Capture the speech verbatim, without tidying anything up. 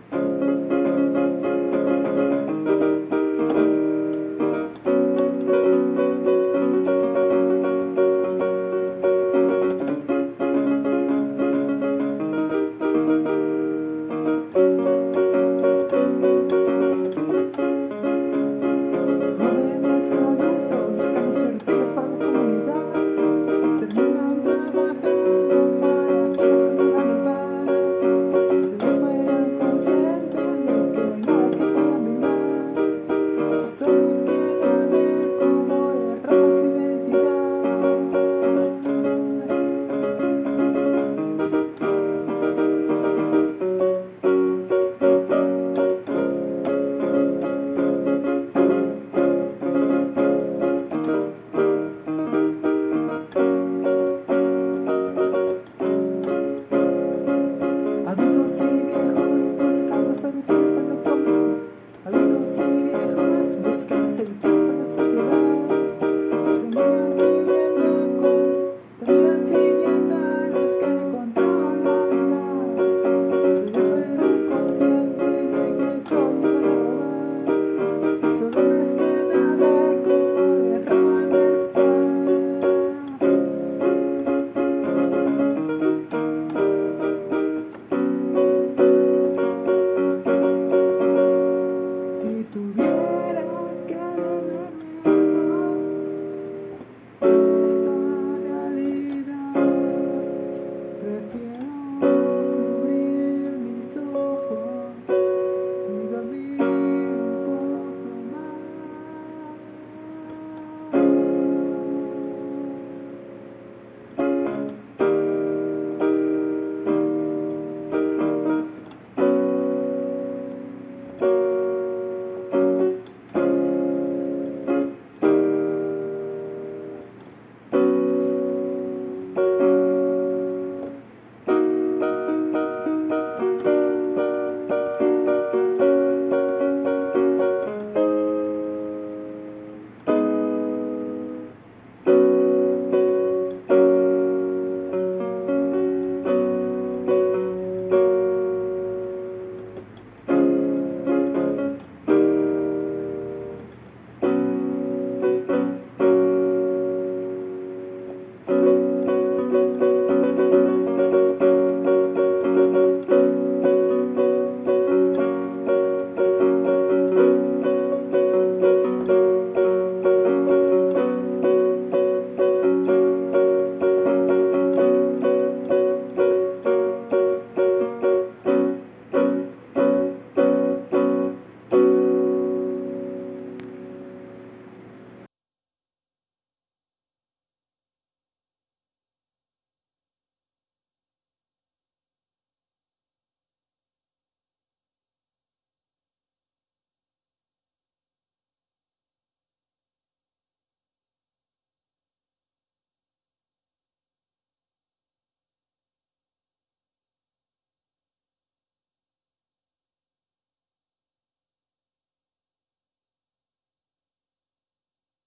Jóvenes adultos buscando ser útiles para la comunidad, terminan trabajando para que les controlan el bar. Si ellos fueran conscientes de que no hay nada que puedan brindar, solo queda ver cómo derraman tu identidad. Adultos y viejos buscando ser útiles para el común. Adultos y viejos buscando ser útiles